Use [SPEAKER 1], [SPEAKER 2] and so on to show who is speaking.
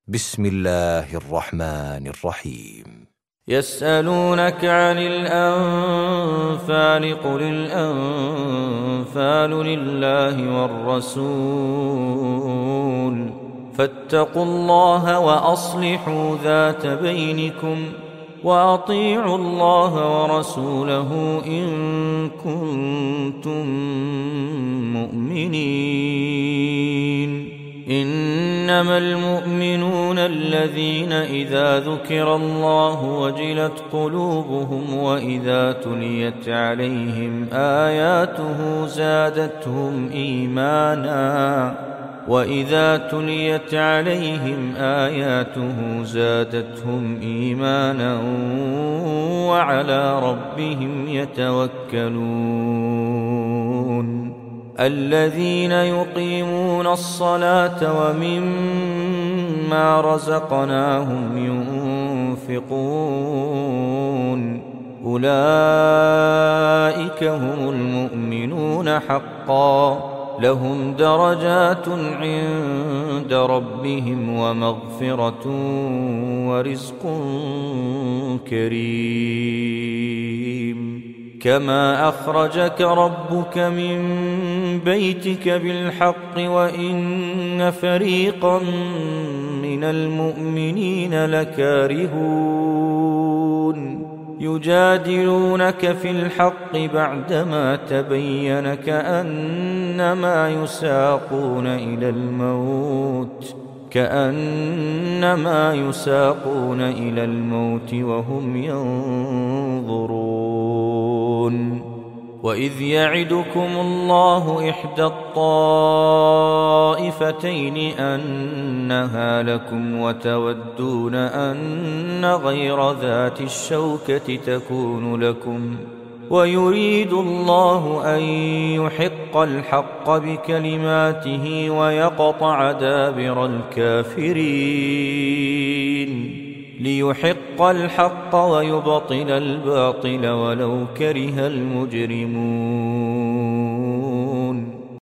[SPEAKER 1] بسم الله الرحمن الرحيم.
[SPEAKER 2] يسألونك عن الأنفال قل الأنفال لله والرسول فاتقوا الله وأصلحوا ذات بينكم وأطيعوا الله ورسوله إن كنتم مؤمنين. إنما المؤمنون الذين إذا ذكر الله وجلت قلوبهم وإذا تليت عليهم آياته زادتهم إيمانا وعلى ربهم يتوكلون. الذين يقيمون الصلاة ومما رزقناهم ينفقون أولئك هم المؤمنون حقا لهم درجات عند ربهم ومغفرة ورزق كريم. كما أخرجك ربك من بيتك بالحق وإن فريقا من المؤمنين لكارهون يجادلونك في الحق بعدما تبين كأنما يساقون إلى الموت وهم ينظرون. وإذ يعدكم الله إحدى الطائفتين أنها لكم وتودون أن غير ذات الشوكة تكون لكم ويريد الله أن يحق الحق بكلماته ويقطع دابر الكافرين ليحق الحق ويبطل الباطل ولو كره المجرمون.